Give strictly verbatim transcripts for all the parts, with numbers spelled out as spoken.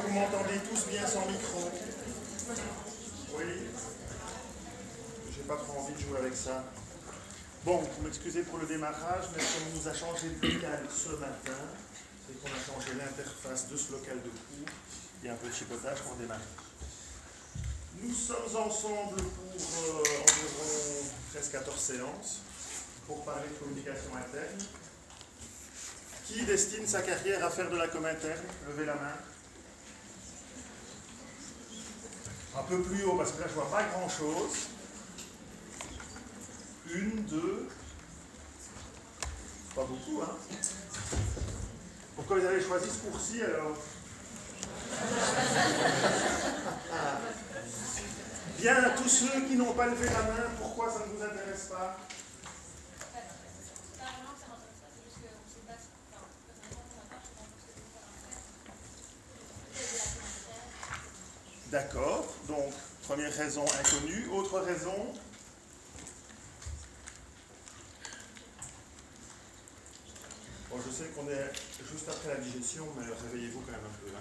vous m'entendez tous bien sans micro? Oui. J'ai pas trop envie de jouer avec ça. Bon, vous m'excusez pour le démarrage, mais comme on nous a changé de local ce matin, c'est qu'on a changé l'interface de ce local de cours, il y a un peu de chipotage pour démarrer. Nous sommes ensemble pour euh, environ treize quatorze séances pour parler de communication interne. Qui destine sa carrière à faire de la com interne? Levez la main. Un peu plus haut, parce que là je ne vois pas grand chose. Une, deux. Pas beaucoup, hein? Pourquoi vous avez choisi ce cours-ci alors? Bien, tous ceux qui n'ont pas levé la main, pourquoi ça ne vous intéresse pas? D'accord, donc première raison inconnue. Autre raison? Bon, je sais qu'on est juste après la digestion, mais réveillez-vous quand même un peu. Hein.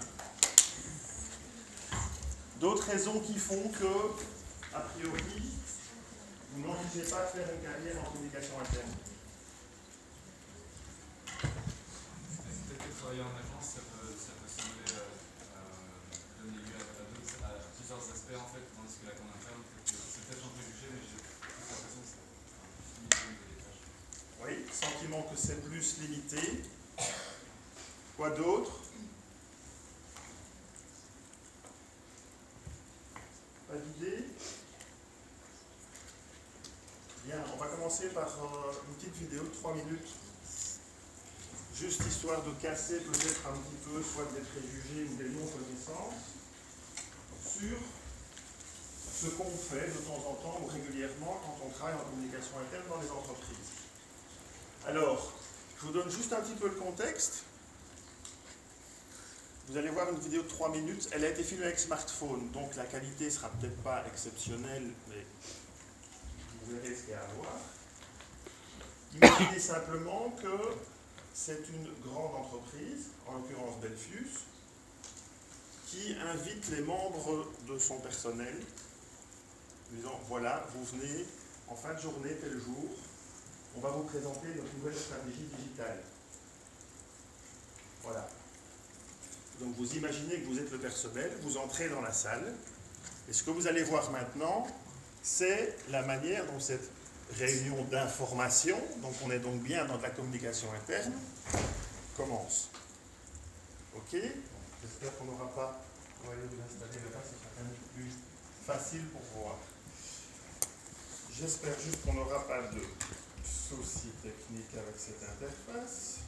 D'autres raisons qui font que, a priori, vous n'envisagez pas de faire une carrière en communication interne. Peut-être que travailler en agence, ça peut, ça peut sembler euh, euh, donner lieu à, à, d'autres, à plusieurs aspects en fait, tandis que la com interne, c'est peut-être un peu jugé, mais j'ai l'impression que c'est limité au niveau des tâches. Oui, sentiment que c'est plus limité. Quoi d'autre? Pas d'idée? Bien, on va commencer par euh, une petite vidéo de trois minutes. Juste histoire de casser peut-être un petit peu soit des préjugés ou des non-connaissances sur ce qu'on fait de temps en temps ou régulièrement quand on travaille en communication interne dans les entreprises. Alors, je vous donne juste un petit peu le contexte. Vous allez voir une vidéo de trois minutes. Elle a été filmée avec smartphone, donc la qualité ne sera peut-être pas exceptionnelle, mais vous verrez ce qu'il y a à voir. Imaginez simplement que c'est une grande entreprise, en l'occurrence Belfius, qui invite les membres de son personnel, disant voilà, vous venez en fin de journée, tel jour, on va vous présenter notre nouvelle stratégie digitale. Voilà. Donc vous imaginez que vous êtes le personnel, vous entrez dans la salle, et ce que vous allez voir maintenant, c'est la manière dont cette réunion d'information, donc on est donc bien dans de la communication interne, commence. Ok? J'espère qu'on n'aura pas... On va aller vous installer là-bas, ce sera quand même plus facile pour voir. J'espère juste qu'on n'aura pas de soucis techniques avec cette interface.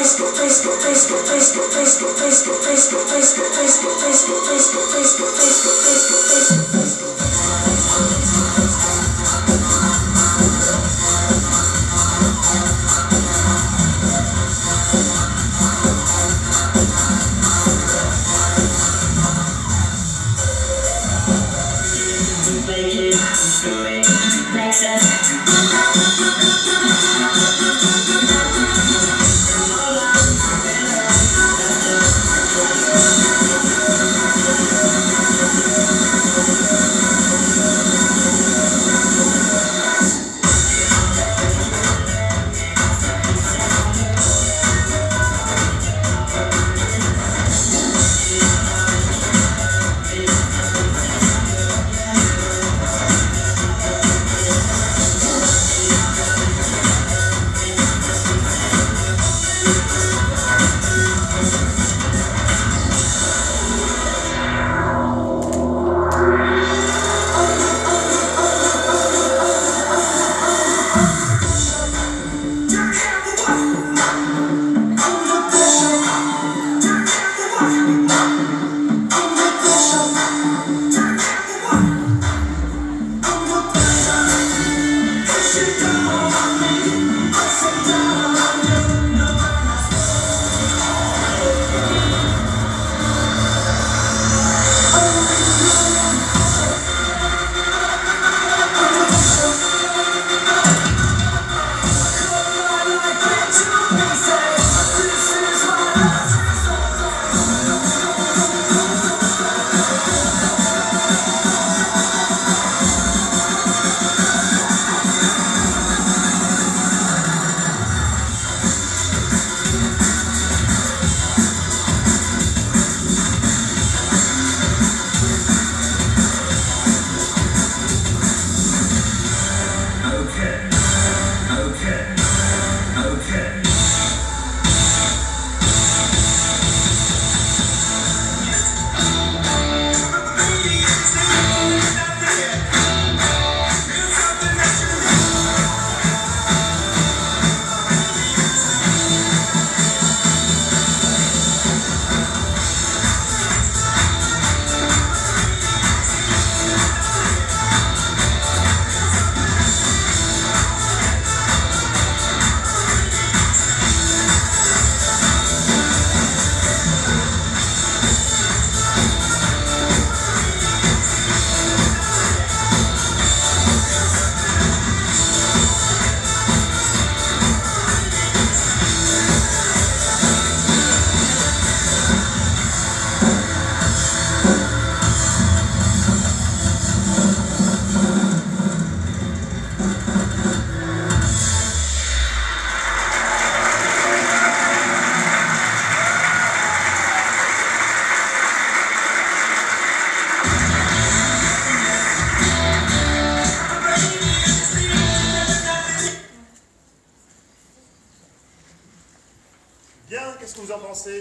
Qu'est-ce que vous en pensez?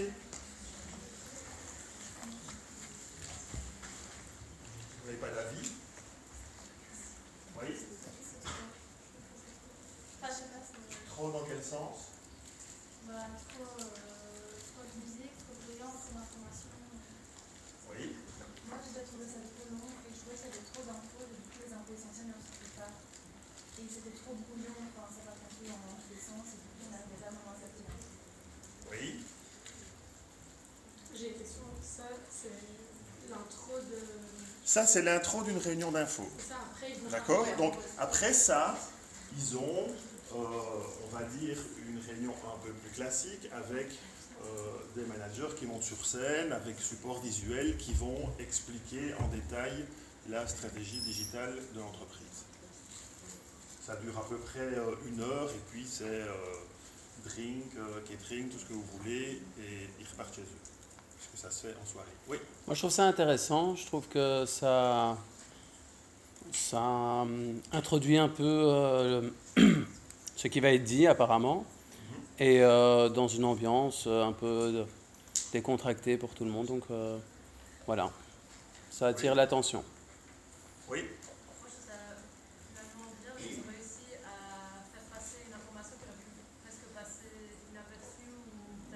Vous n'avez pas d'avis? Oui. Enfin, je sais pas, c'est... Trop dans quel sens? Bah, trop, euh, trop de musique, trop de brillant, trop d'informations. Oui. Moi, j'ai déjà trouvé ça trop long et je trouvais qu'il y avait trop d'infos, et du coup, les infos essentielles ne ressortaient pas. Et c'était trop brouillon, enfin, ça partait un peu dans tous les sens, et du coup, on n'arrivait pas vraiment à s'appuyer. Oui. J'ai une question, ça, c'est l'intro de... Ça, c'est l'intro d'une réunion d'info. Ça, après, ils vont... D'accord? Donc, après ça, ils ont, euh, on va dire, une réunion un peu plus classique avec euh, des managers qui montent sur scène, avec support visuel, qui vont expliquer en détail la stratégie digitale de l'entreprise. Ça dure à peu près euh, une heure, et puis c'est euh, drink, euh, catering, tout ce que vous voulez, et ils repartent chez eux. Parce que ça se fait en soirée. Oui. Moi, je trouve ça intéressant. Je trouve que ça, ça hum, introduit un peu euh, ce qui va être dit apparemment, mm-hmm. et euh, dans une ambiance un peu de, décontractée pour tout le monde. Donc euh, voilà, ça attire oui. l'attention. Oui. Moi, je trouve ça vraiment bien qu'ils ont réussi à faire passer une information qui aurait pu presque passer inaperçue ou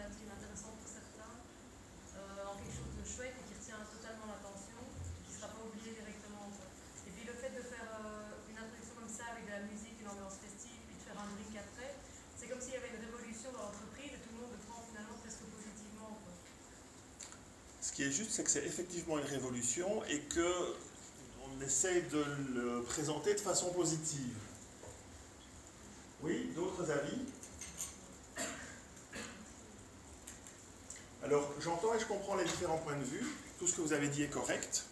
qui est juste, c'est que c'est effectivement une révolution et que on essaye de le présenter de façon positive. Oui, d'autres avis? Alors, j'entends et je comprends les différents points de vue. Tout ce que vous avez dit est correct.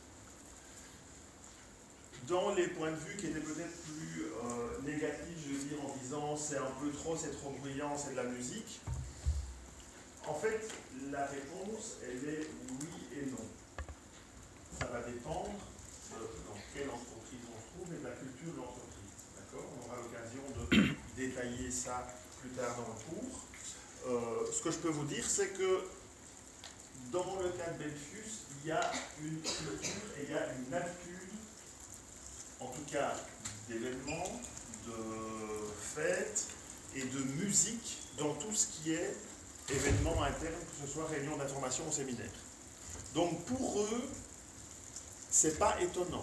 Dans les points de vue qui étaient peut-être plus euh, négatifs, je veux dire, en disant c'est un peu trop, c'est trop bruyant, c'est de la musique. En fait, la réponse, elle est oui et non. Ça va dépendre de dans quelle entreprise on se trouve et de la culture de l'entreprise. D'accord? On aura l'occasion de détailler ça plus tard dans le cours. Euh, ce que je peux vous dire, c'est que dans le cas de Belfius, il y a une culture et il y a une habitude, en tout cas d'événements, de fêtes et de musique dans tout ce qui est événements internes, que ce soit réunion d'information ou séminaire. Donc pour eux, c'est pas étonnant.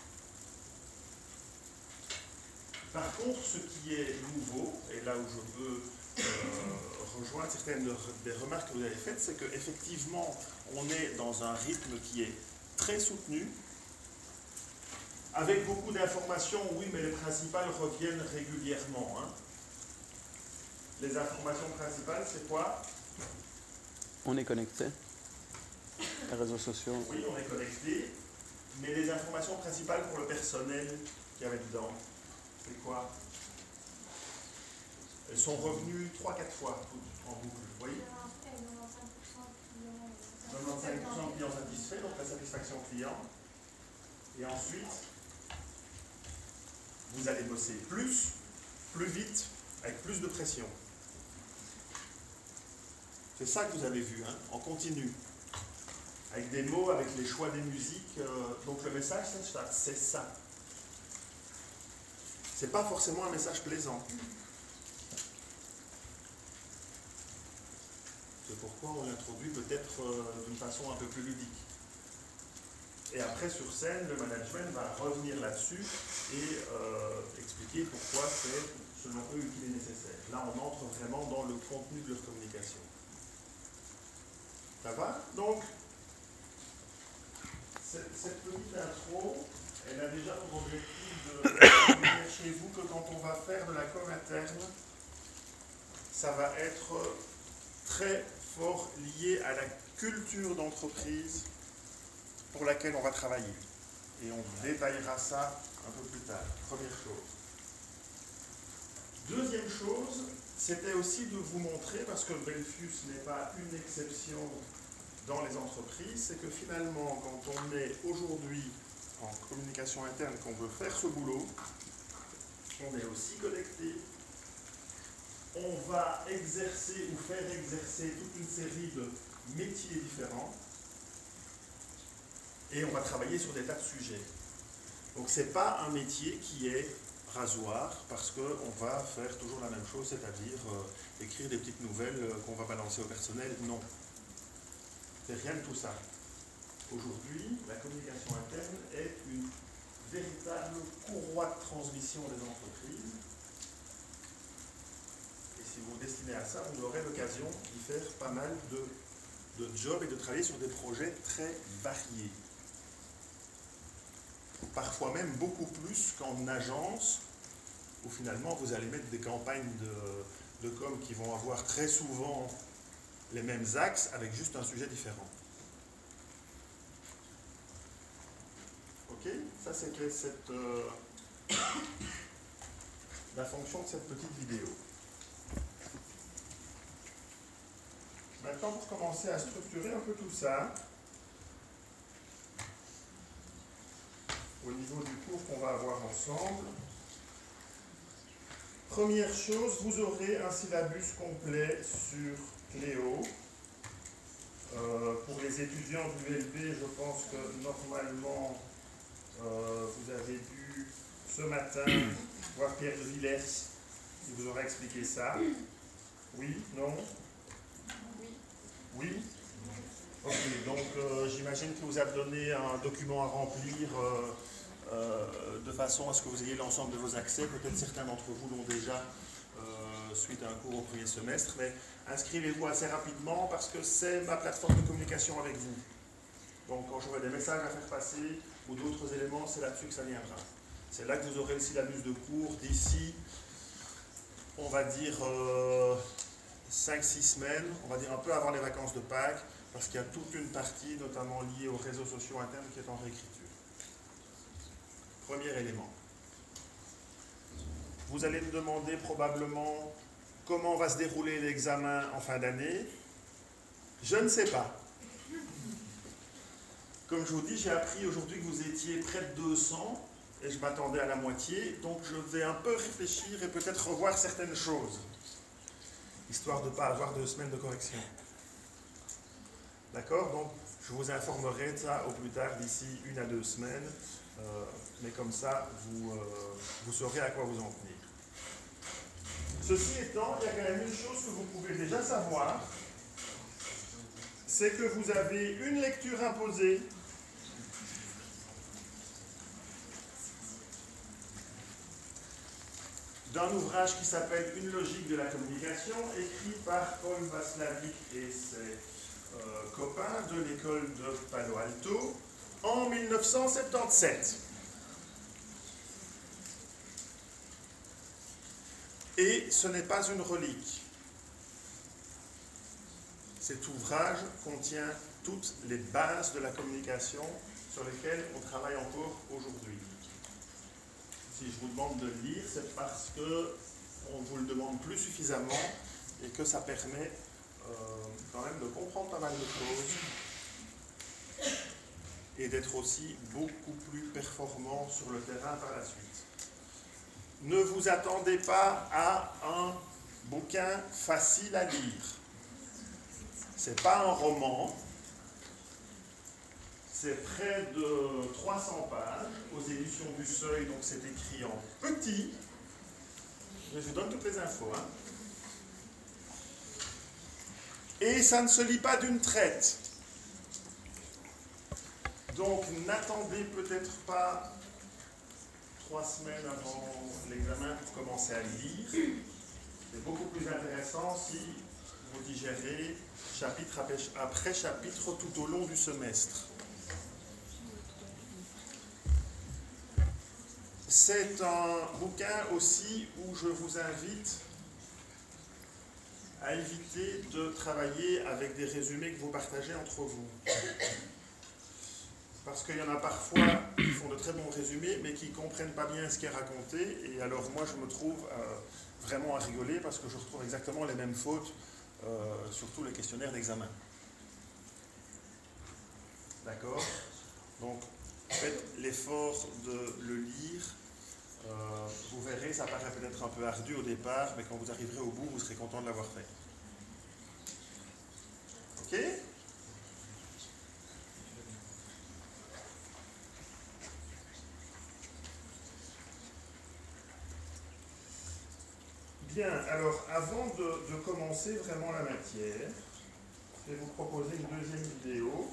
Par contre, ce qui est nouveau, et là où je peux euh, rejoindre certaines des remarques que vous avez faites, c'est qu'effectivement, on est dans un rythme qui est très soutenu, avec beaucoup d'informations, oui, mais les principales reviennent régulièrement. Hein. Les informations principales, c'est quoi? On est connecté. Les réseaux sociaux. Oui, on est connecté, mais les informations principales pour le personnel qu'il y avait dedans, c'est quoi? Elles sont revenues trois quatre fois en boucle, vous voyez? quatre-vingt-quinze pour cent de clients satisfaits, donc la satisfaction client. Et ensuite, vous allez bosser plus, plus vite, avec plus de pression. C'est ça que vous avez vu, hein, en continu. Avec des mots, avec les choix des musiques. Euh, donc le message, c'est ça. C'est pas forcément un message plaisant. C'est pourquoi on l'introduit peut-être euh, d'une façon un peu plus ludique. Et après, sur scène, le management va revenir là-dessus et euh, expliquer pourquoi c'est, selon eux, utile et nécessaire. Là, on entre vraiment dans le contenu de leur communication. Ça va? Donc, cette, cette petite intro, elle a déjà pour objectif de dire chez vous que quand on va faire de la com interne, ça va être très fort lié à la culture d'entreprise pour laquelle on va travailler. Et on détaillera ça un peu plus tard. Première chose. Deuxième chose, c'était aussi de vous montrer, parce que Belfius n'est pas une exception dans les entreprises, c'est que finalement, quand on est aujourd'hui en communication interne, qu'on veut faire ce boulot, on est aussi connecté. On va exercer ou faire exercer toute une série de métiers différents. Et on va travailler sur des tas de sujets. Donc ce n'est pas un métier qui est rasoir, parce qu'on va faire toujours la même chose, c'est-à-dire euh, écrire des petites nouvelles euh, qu'on va balancer au personnel. Non. C'est rien de tout ça. Aujourd'hui, la communication interne est une véritable courroie de transmission des entreprises. Et si vous vous destinez à ça, vous aurez l'occasion d'y faire pas mal de, de jobs et de travailler sur des projets très variés. Parfois même beaucoup plus qu'en agence, où finalement vous allez mettre des campagnes de, de com qui vont avoir très souvent les mêmes axes avec juste un sujet différent. Ok? Ça c'était cette, euh, la fonction de cette petite vidéo. Maintenant, pour commencer à structurer un peu tout ça, au niveau du cours qu'on va avoir ensemble. Première chose, vous aurez un syllabus complet sur Cléo. Euh, pour les étudiants du L B, je pense que normalement, euh, vous avez dû ce matin voir Pierre de Villers, qui vous aura expliqué ça. Oui? Non? Oui. Oui? Ok, donc euh, j'imagine qu'il vous a donné un document à remplir euh, euh, de façon à ce que vous ayez l'ensemble de vos accès. Peut-être certains d'entre vous l'ont déjà euh, suite à un cours au premier semestre, mais inscrivez-vous assez rapidement parce que c'est ma plateforme de communication avec vous. Donc quand j'aurai des messages à faire passer ou d'autres éléments, c'est là-dessus que ça viendra. C'est là que vous aurez le syllabus de cours d'ici, on va dire, euh, cinq six semaines, on va dire un peu avant les vacances de Pâques, parce qu'il y a toute une partie, notamment liée aux réseaux sociaux internes, qui est en réécriture. Premier élément. Vous allez me demander probablement comment va se dérouler l'examen en fin d'année. Je ne sais pas. Comme je vous dis, j'ai appris aujourd'hui que vous étiez près de deux cents et je m'attendais à la moitié, donc je vais un peu réfléchir et peut-être revoir certaines choses, histoire de ne pas avoir deux semaines de correction. D'accord? Donc, je vous informerai de ça au plus tard d'ici une à deux semaines, euh, mais comme ça, vous, euh, vous saurez à quoi vous en tenir. Ceci étant, il y a quand même une chose que vous pouvez déjà savoir, c'est que vous avez une lecture imposée d'un ouvrage qui s'appelle Une logique de la communication, écrit par Paul Václavic et ses euh, copains de l'école de Palo Alto en mille neuf cent soixante-dix-sept. Et ce n'est pas une relique. Cet ouvrage contient toutes les bases de la communication sur lesquelles on travaille encore aujourd'hui. Si je vous demande de le lire, c'est parce qu'on ne vous le demande plus suffisamment et que ça permet euh, quand même de comprendre pas mal de choses et d'être aussi beaucoup plus performant sur le terrain par la suite. Ne vous attendez pas à un bouquin facile à lire. Ce n'est pas un roman. C'est près de trois cents pages aux éditions du Seuil, donc c'est écrit en petit. Je vous donne toutes les infos. Hein. Et ça ne se lit pas d'une traite. Donc n'attendez peut-être pas trois semaines avant l'examen pour commencer à le lire. C'est beaucoup plus intéressant si vous digérez chapitre après chapitre tout au long du semestre. C'est un bouquin aussi où je vous invite à éviter de travailler avec des résumés que vous partagez entre vous. Parce qu'il y en a parfois qui font de très bons résumés, mais qui ne comprennent pas bien ce qui est raconté. Et alors moi, je me trouve euh, vraiment à rigoler parce que je retrouve exactement les mêmes fautes euh, sur tous les questionnaires d'examen. D'accord? Donc, faites l'effort de le lire. Euh, vous verrez, ça paraît peut-être un peu ardu au départ, mais quand vous arriverez au bout, vous serez content de l'avoir fait. Ok? Bien, alors avant de, de commencer vraiment la matière, je vais vous proposer une deuxième vidéo,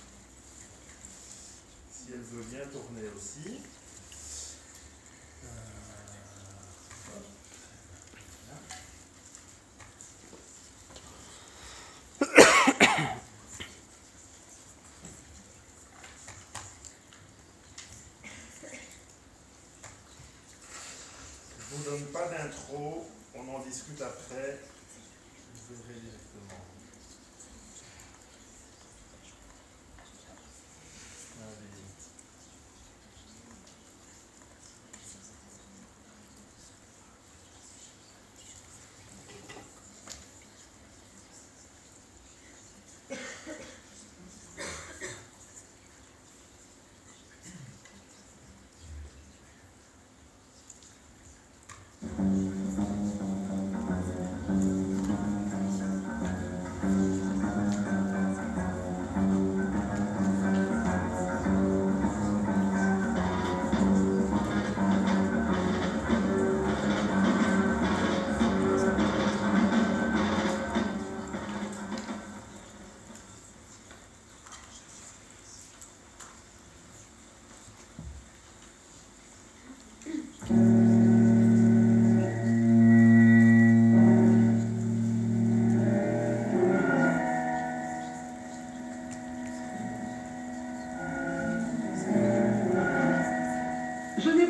si elle veut bien tourner aussi. Je ne vous donne pas d'intro, on en discute après. Je verrai directement. Allez.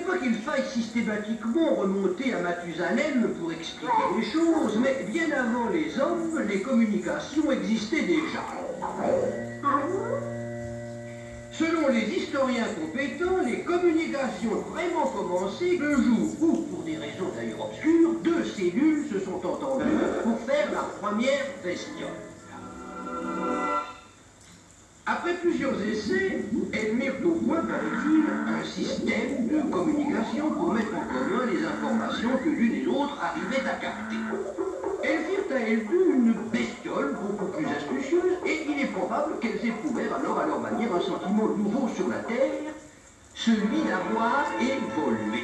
pas qu'il faille systématiquement remonter à Mathusalem pour expliquer les choses, mais bien avant les hommes, les communications existaient déjà. Selon les historiens compétents, les communications ont vraiment commencé le jour où, pour des raisons d'ailleurs obscures, deux cellules se sont entendues pour faire la première bestiole. Après plusieurs essais, elles mirent au point, paraît-il, un système de communication pour mettre en commun les informations que l'une et l'autre arrivaient à capter. Elles firent à elles deux une bestiole beaucoup plus astucieuse, et il est probable qu'elles éprouvèrent alors à leur manière un sentiment nouveau sur la Terre, celui d'avoir évolué.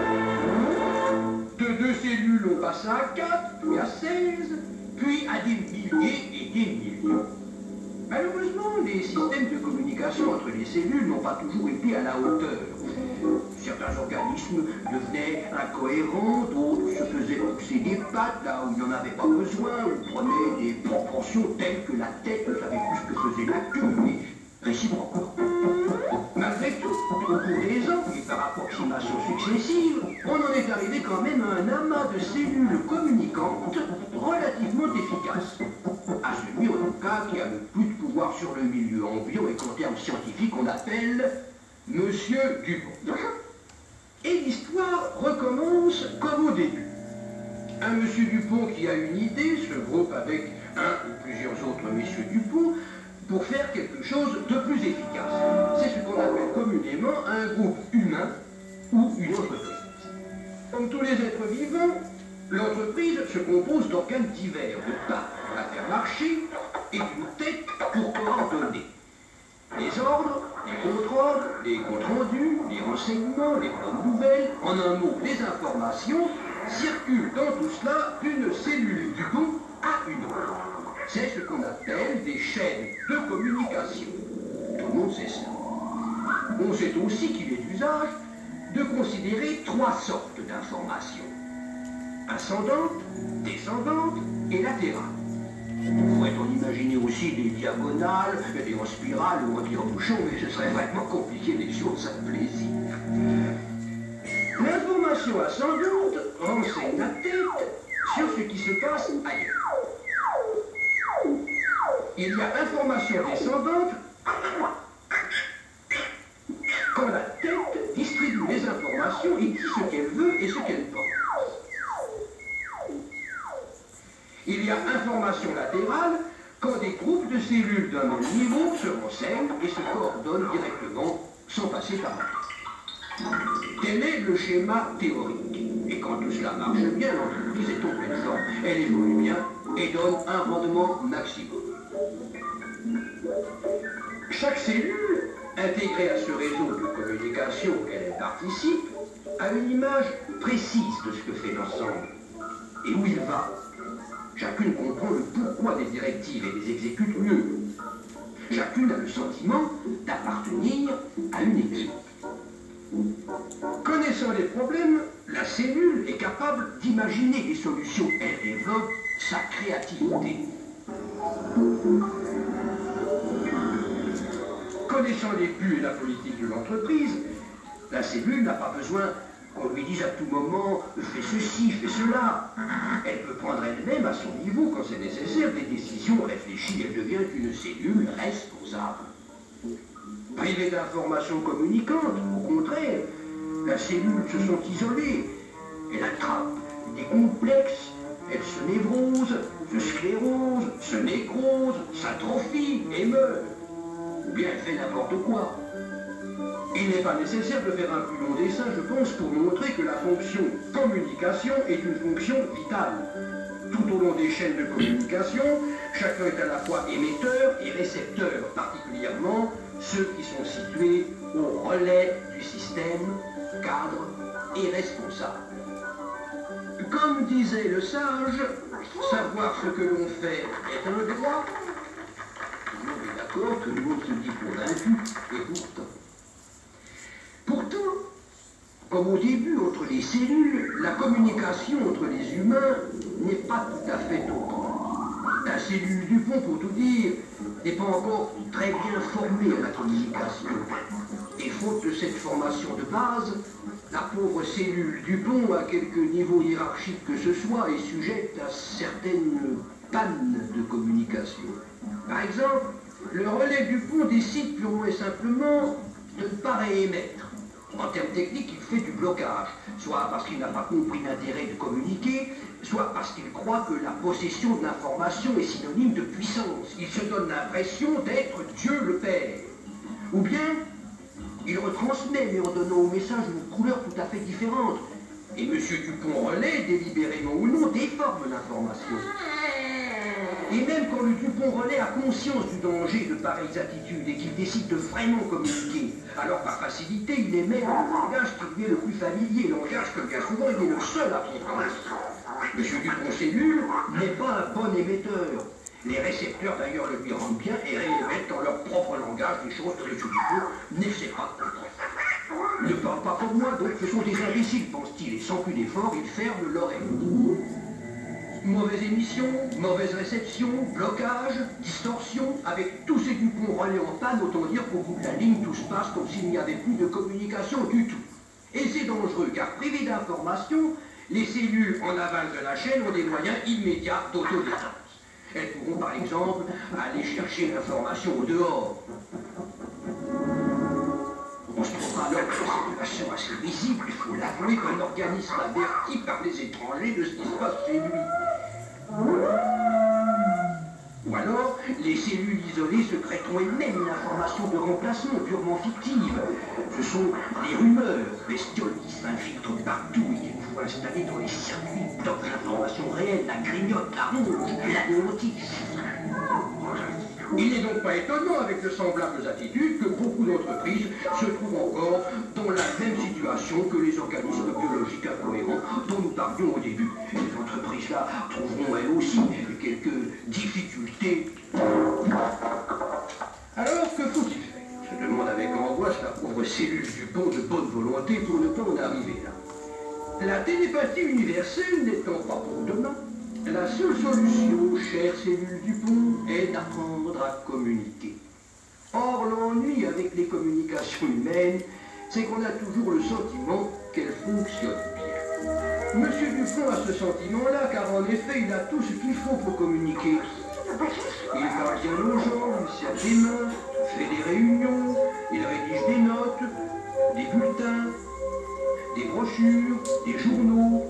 De deux cellules, on passa à quatre, puis à seize, puis à des milliers et des millions. Malheureusement, les systèmes de communication entre les cellules n'ont pas toujours été à la hauteur. Certains organismes devenaient incohérents, d'autres se faisaient pousser des pattes là où il n'y en avait pas besoin, ou prenaient des proportions telles que la tête ne savait plus ce que faisait la queue, mais réciproquement. Malgré tout, au cours des ans, et par approximation successive, on en est arrivé quand même à un amas de cellules communicantes relativement efficaces. À celui, en tout cas, qui a le plus de pouvoir sur le milieu ambiant et qu'en termes scientifiques, on appelle Monsieur Dupont. Et l'histoire recommence comme au début. Un Monsieur Dupont qui a une idée se groupe avec un ou plusieurs autres Messieurs Dupont pour faire quelque chose de plus efficace. C'est ce qu'on appelle communément un groupe humain ou une entreprise. Comme tous les êtres vivants, l'entreprise se compose d'organes divers, de pattes à faire marcher et d'une tête pour coordonner. Les ordres, les contrôles, les comptes rendus, les renseignements, les bonnes nouvelles, en un mot, les informations, circulent dans tout cela d'une cellule du bon à une autre. C'est ce qu'on appelle des chaînes de communication. Tout le monde sait ça. On sait aussi qu'il est d'usage de considérer trois sortes d'informations. Ascendante, descendante et latérale. On pourrait en imaginer aussi des diagonales, des en spirale ou en tire-bouchon, mais ce serait vraiment compliqué les choses à plaisir. L'information ascendante renseigne la tête sur ce qui se passe ailleurs. Il y a information descendante quand la tête distribue les informations et dit ce qu'elle veut et ce qu'elle pense. Il y a information latérale quand des groupes de cellules d'un même niveau se renseignent et se coordonnent directement sans passer par là. Tel est le schéma théorique. Et quand tout cela marche bien, l'entreprise est en pleine forme. Elle évolue bien et donne un rendement maximum. Chaque cellule, intégrée à ce réseau de communication auquel elle participe, a une image précise de ce que fait l'ensemble et où il va. Chacune comprend le pourquoi des directives et les exécute mieux. Chacune a le sentiment d'appartenir à une équipe. Connaissant les problèmes, la cellule est capable d'imaginer des solutions. Elle évoque sa créativité. Connaissant les buts et la politique de l'entreprise, la cellule n'a pas besoin qu'on lui dise à tout moment « fais ceci, fais cela ». Elle peut prendre elle-même à son niveau, quand c'est nécessaire, des décisions réfléchies. Elle devient une cellule responsable. Privée d'informations communicantes, au contraire, la cellule se sent isolée. Elle attrape des complexes, elle se névrose, se sclérose, se nécrose, s'atrophie et meurt. Ou bien elle fait n'importe quoi. Il n'est pas nécessaire de faire un plus long dessin, je pense, pour montrer que la fonction communication est une fonction vitale. Tout au long des chaînes de communication, chacun est à la fois émetteur et récepteur, particulièrement ceux qui sont situés au relais du système, cadre et responsable. Comme disait le sage, savoir ce que l'on fait est un droit. Tout le monde est d'accord, tout le monde se dit convaincu, et pourtant. Pourtant, comme au début entre les cellules, la communication entre les humains n'est pas tout à fait autre. La cellule du pont, pour tout dire, n'est pas encore très bien formée à la communication. Et faute de cette formation de base, La pauvre cellule Dupont, à quelque niveau hiérarchique que ce soit, est sujette à certaines pannes de communication. Par exemple, le relais Dupont décide purement et simplement de ne pas réémettre. En termes techniques, il fait du blocage, soit parce qu'il n'a pas compris l'intérêt de communiquer, soit parce qu'il croit que la possession de l'information est synonyme de puissance. Il se donne l'impression d'être Dieu le Père. Ou bien, il retransmet, mais en donnant au message une couleur tout à fait différente. Et M. Dupont-Relais, délibérément ou non, déforme l'information. Et même quand le Dupont-Relais a conscience du danger de pareilles attitudes et qu'il décide de vraiment communiquer, alors par facilité, il émet le langage qui lui est le plus familier, langage que bien souvent il est le seul à comprendre. M. Dupont-Cellule n'est pas un bon émetteur. Les récepteurs d'ailleurs le lui rendent bien et réémettent dans leur propre langage des choses que M. Dupont n'essaie pas de comprendre. Ne parle pas pour moi, donc ce sont des imbéciles, pense-t-il, et sans plus d'effort, il ferme l'oreille. Mauvaise émission, mauvaise réception, blocage, distorsion, avec tous ces Dupont relais en panne, autant dire qu'au bout de la ligne, tout se passe comme s'il n'y avait plus de communication du tout. Et c'est dangereux, car privées d'informations, les cellules en aval de la chaîne ont des moyens immédiats d'autodéfense. Elles pourront par exemple aller chercher l'information au dehors. On se trouvera alors que c'est une situation assez visible, il faut l'avouer, qu'un organisme averti par les étrangers de ce qui se passe chez lui. Ou alors, les cellules isolées secréteront elles-mêmes une information de remplacement purement fictive. Ce sont les rumeurs, bestioles qui s'infiltrent partout et qu'il faut installer dans les circuits, top l'information réelle, la grignote, la ronge, la notice. Il n'est donc pas étonnant, avec de semblables attitudes, que beaucoup d'entreprises se trouvent encore dans la même situation que les organismes biologiques incohérents dont nous parlions au début. Et les entreprises-là trouveront elles aussi quelques difficultés. Alors, que faut-il faire? Se demande avec angoisse la pauvre cellule Dupont de bonne volonté pour ne pas en arriver là. La télépathie universelle n'étant pas pour demain, la seule solution, chère cellule Dupont, est d'apprendre à communiquer. Or, l'ennui avec les communications humaines, c'est qu'on a toujours le sentiment qu'elles fonctionnent bien. Monsieur Dupont a ce sentiment-là, car en effet, il a tout ce qu'il faut pour communiquer. Il parle bien aux gens, il serre des mains, fait des réunions, il rédige des notes, des bulletins, des brochures, des journaux.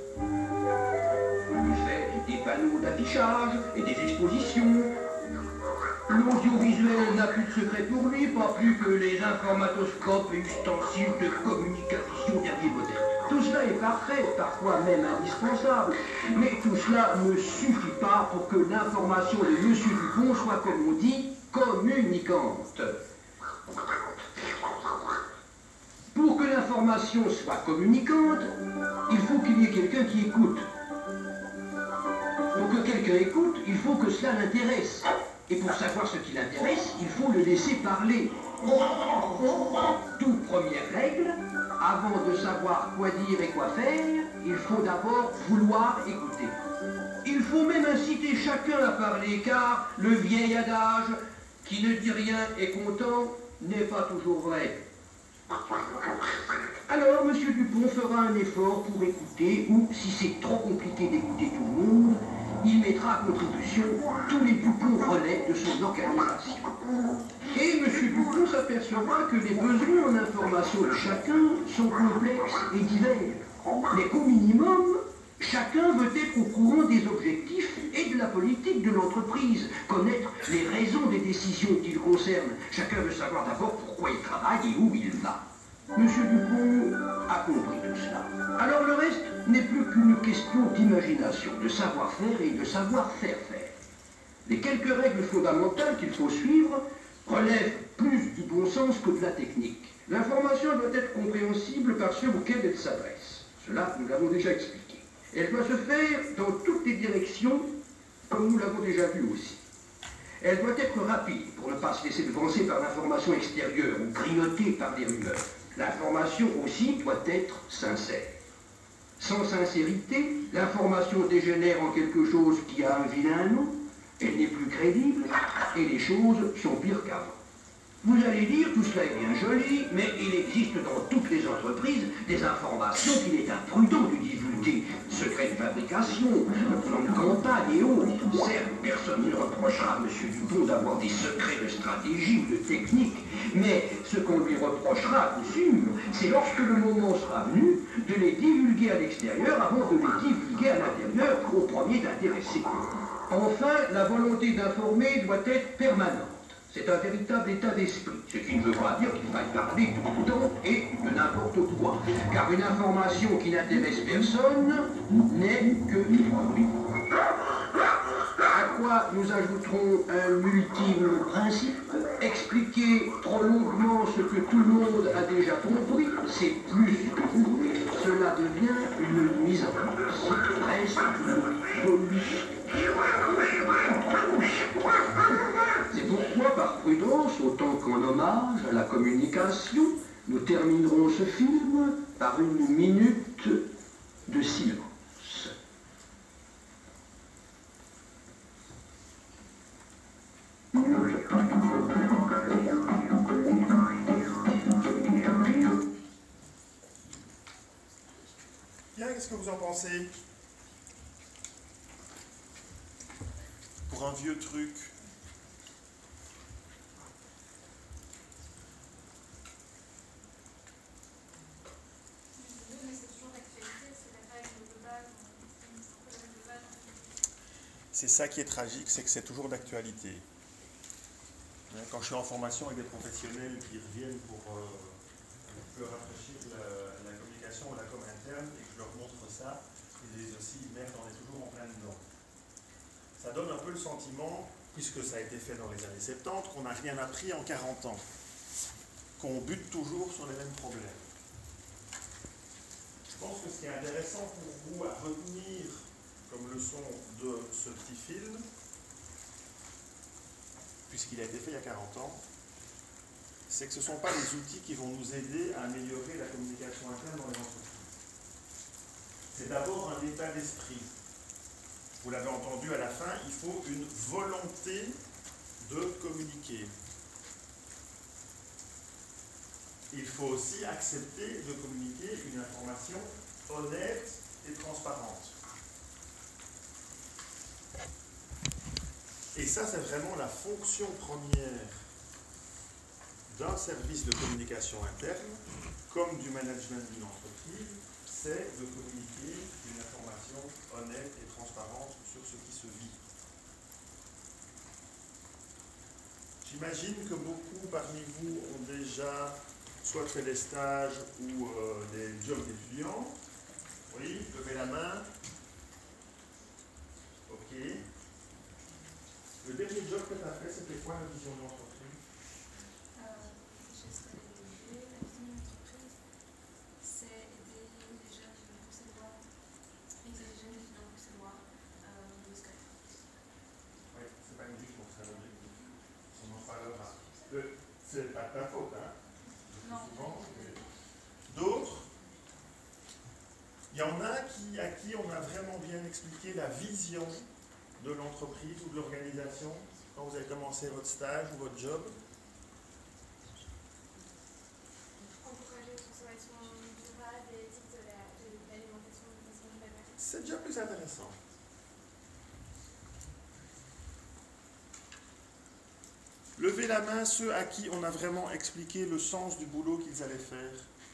Il fait des panneaux d'affichage et des expositions. L'audiovisuel n'a plus de secret pour lui, pas plus que les informatoscopes et ustensiles de communication dernier modèle. Tout cela est parfait, parfois même indispensable, mais tout cela ne suffit pas pour que l'information de M. Dupont soit, comme on dit, communicante. Pour que l'information soit communicante, il faut qu'il y ait quelqu'un qui écoute. Pour que quelqu'un écoute, il faut que cela l'intéresse. Et pour savoir ce qui l'intéresse, il faut le laisser parler. Toute première règle, avant de savoir quoi dire et quoi faire, il faut d'abord vouloir écouter. Il faut même inciter chacun à parler, car le vieil adage « qui ne dit rien est content » n'est pas toujours vrai. Alors, M. Dupont fera un effort pour écouter, ou, si c'est trop compliqué d'écouter tout le monde, il mettra à contribution tous les Dupont relais de son organisation. Et M. Dupont s'apercevra que les besoins en information de chacun sont complexes et divers, mais qu'au minimum, chacun veut être au courant des objectifs et de la politique de l'entreprise, connaître les raisons des décisions qu'il concerne. Chacun veut savoir d'abord pourquoi il travaille et où il va. M. Dupont a compris tout cela. Alors le reste n'est plus qu'une question d'imagination, de savoir-faire et de savoir-faire faire. Les quelques règles fondamentales qu'il faut suivre relèvent plus du bon sens que de la technique. L'information doit être compréhensible par ceux auxquels elle s'adresse. Cela, nous l'avons déjà expliqué. Elle doit se faire dans toutes les directions, comme nous l'avons déjà vu aussi. Elle doit être rapide, pour ne pas se laisser devancer par l'information extérieure ou grignotée par des rumeurs. L'information aussi doit être sincère. Sans sincérité, l'information dégénère en quelque chose qui a un vilain nom, elle n'est plus crédible, et les choses sont pires qu'avant. Vous allez dire, tout cela est bien joli, mais il existe dans toutes les entreprises des informations qu'il est imprudent de divulguer. Secret de fabrication, plan de campagne et autres. Certes, personne ne reprochera à M. Dupont d'avoir des secrets de stratégie ou de technique, mais ce qu'on lui reprochera à coup sûr, c'est lorsque le moment sera venu de les divulguer à l'extérieur avant de les divulguer à l'intérieur au premier d'intéressé. Enfin, la volonté d'informer doit être permanente. C'est un véritable état d'esprit, ce qui ne veut pas dire qu'il faille parler tout le temps et de n'importe quoi. Car une information qui n'intéresse personne n'est que fruit. À quoi nous ajouterons un ultime principe. Expliquer trop longuement ce que tout le monde a déjà compris, c'est plus que tout. Cela devient une nuisance, presque une pollution. C'est pourquoi, par prudence, autant qu'en hommage à la communication, nous terminerons ce film par une minute de silence. Bien, qu'est-ce que vous en pensez? Pour un vieux truc. Mais c'est toujours d'actualité, c'est la règle de base, c'est un problème de base. C'est ça qui est tragique, c'est que c'est toujours d'actualité. Quand je suis en formation avec des professionnels qui reviennent pour euh, un peu rafraîchir la, la communication ou la com interne et que je leur montre ça, ils disent aussi, merde, on est toujours en plein dedans. Ça donne un peu le sentiment, puisque ça a été fait dans les années soixante-dix, qu'on n'a rien appris en quarante ans, qu'on bute toujours sur les mêmes problèmes. Je pense que ce qui est intéressant pour vous à retenir comme leçon de ce petit film, puisqu'il a été fait il y a quarante ans, c'est que ce ne sont pas les outils qui vont nous aider à améliorer la communication interne dans les entreprises. C'est d'abord un état d'esprit. Vous l'avez entendu à la fin, il faut une volonté de communiquer. Il faut aussi accepter de communiquer une information honnête et transparente. Et ça, c'est vraiment la fonction première d'un service de communication interne, comme du management d'une entreprise, c'est de communiquer une information honnête et transparente sur ce qui se vit. J'imagine que beaucoup parmi vous ont déjà soit fait des stages ou euh, des jobs d'étudiants. Oui, levez la main. Ok. Le dernier job que tu as fait, c'était quoi la vision de l'entreprise? Euh, chez Stratégie, la vision de l'entreprise, c'est aider les jeunes bruxellois, aider les jeunes étudiants bruxellois euh, au niveau scolaire. Oui, c'est pas une vie pour ça l'objectif. On en parlera. Le- C'est pas ta faute, hein? Non. Souvent, mais- D'autres? Il y en a qui, à qui on a vraiment bien expliqué la vision de l'entreprise ou de l'organisation quand vous avez commencé votre stage ou votre job. Encourager la consommation durable et éthique de la- de l'alimentation de façon globale. C'est déjà plus intéressant. Levez la main ceux à qui on a vraiment expliqué le sens du boulot qu'ils allaient faire.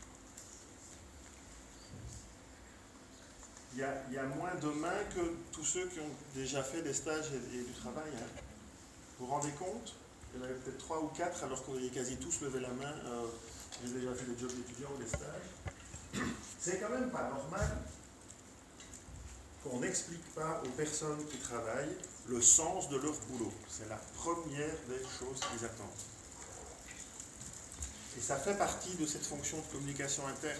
Il y, a, il y a moins de mains que tous ceux qui ont déjà fait des stages et, et du travail. Hein. Vous vous rendez compte? Il y en avait peut-être trois ou quatre alors que vous aviez quasi tous levé la main. Euh, j'ai déjà fait des jobs d'étudiants ou des stages. C'est quand même pas normal qu'on n'explique pas aux personnes qui travaillent le sens de leur boulot. C'est la première des choses qu'ils attendent. Et ça fait partie de cette fonction de communication interne.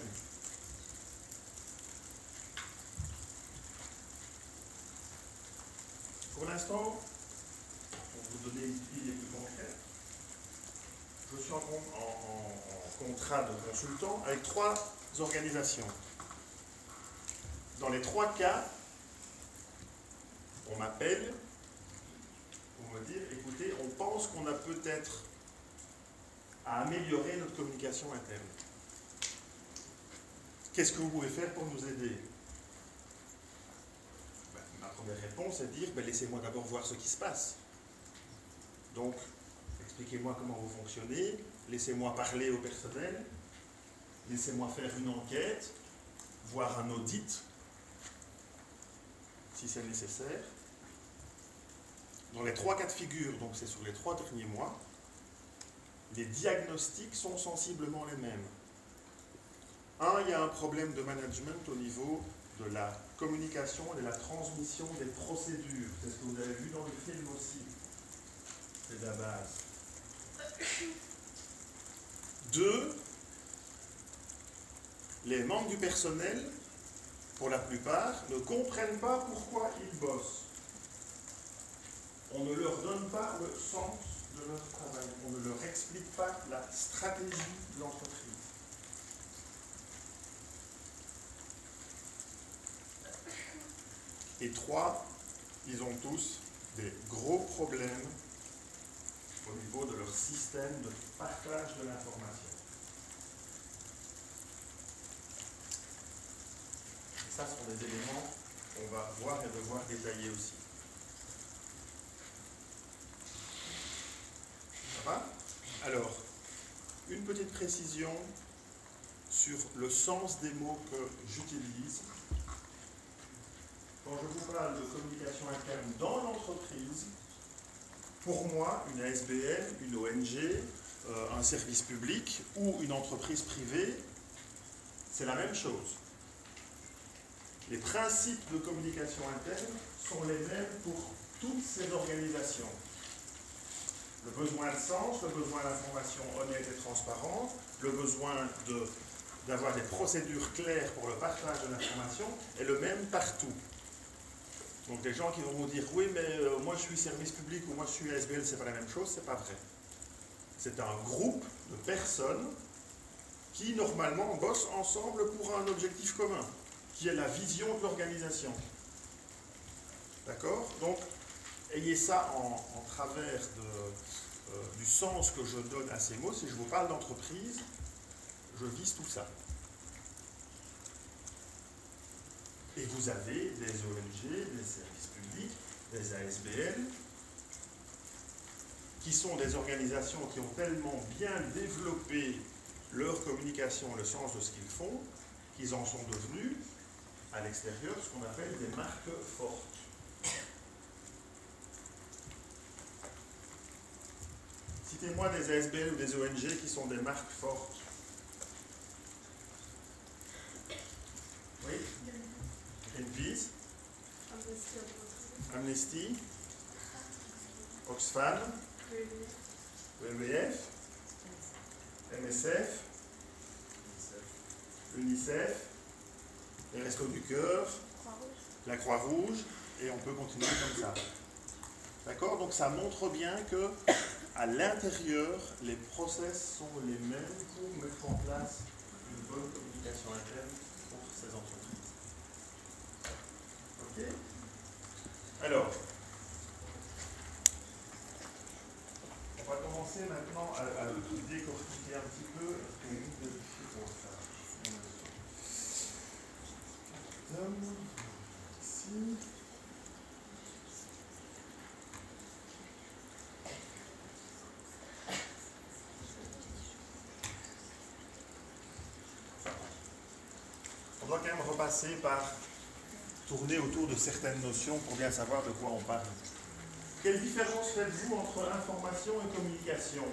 Pour l'instant, pour vous donner une idée plus concrète, je suis en, en, en, en contrat de consultant avec trois organisations. Dans les trois cas, on m'appelle pour me dire, écoutez, on pense qu'on a peut-être à améliorer notre communication interne. Qu'est-ce que vous pouvez faire pour nous aider? Ben, ma première réponse est de dire, ben, laissez-moi d'abord voir ce qui se passe. Donc, expliquez-moi comment vous fonctionnez, laissez-moi parler au personnel, laissez-moi faire une enquête, voire un audit, si c'est nécessaire. Dans les trois cas de figure, donc c'est sur les trois derniers mois, les diagnostics sont sensiblement les mêmes. Un, il y a un problème de management au niveau de la communication et de la transmission des procédures. C'est ce que vous avez vu dans le film aussi. C'est de la base. Deux, les membres du personnel, pour la plupart, ne comprennent pas pourquoi ils bossent. On ne leur donne pas le sens de leur travail. On ne leur explique pas la stratégie de l'entreprise. Et trois, ils ont tous des gros problèmes au niveau de leur système de partage de l'information. Et ça, ce sont des éléments qu'on va voir et devoir détailler aussi. Ça va? Alors, une petite précision sur le sens des mots que j'utilise. Quand je vous parle de communication interne dans l'entreprise, pour moi, une A S B L, une O N G, euh, un service public ou une entreprise privée, c'est la même chose. Les principes de communication interne sont les mêmes pour toutes ces organisations. Le besoin de sens, le besoin d'information honnête et transparente, le besoin de, d'avoir des procédures claires pour le partage de l'information est le même partout. Donc des gens qui vont vous dire oui mais euh, moi je suis service public ou moi je suis A S B L, c'est pas la même chose, c'est pas vrai. C'est un groupe de personnes qui normalement bossent ensemble pour un objectif commun, qui est la vision de l'organisation. D'accord? Donc ayez ça en, en travers de, euh, du sens que je donne à ces mots. Si je vous parle d'entreprise, je vise tout ça. Et vous avez des O N G, des services publics, des A S B L, qui sont des organisations qui ont tellement bien développé leur communication, le sens de ce qu'ils font, qu'ils en sont devenus, à l'extérieur, ce qu'on appelle des marques fortes. Citez-moi des A S B L ou des O N G qui sont des marques fortes. Oui? Greenpeace, Amnesty, Oxfam, W W F, M S F, UNICEF, les Restos du Cœur, la Croix-Rouge, et on peut continuer comme ça. D'accord? Donc ça montre bien que à l'intérieur, les process sont les mêmes pour mettre en place une bonne communication interne pour ces entreprises. Ok? Alors, on va commencer maintenant à, à décortiquer un petit peu ce que nous vérifions pour ça. Ici. On doit quand même repasser par tourner autour de certaines notions pour bien savoir de quoi on parle. Quelle différence faites-vous entre information et communication?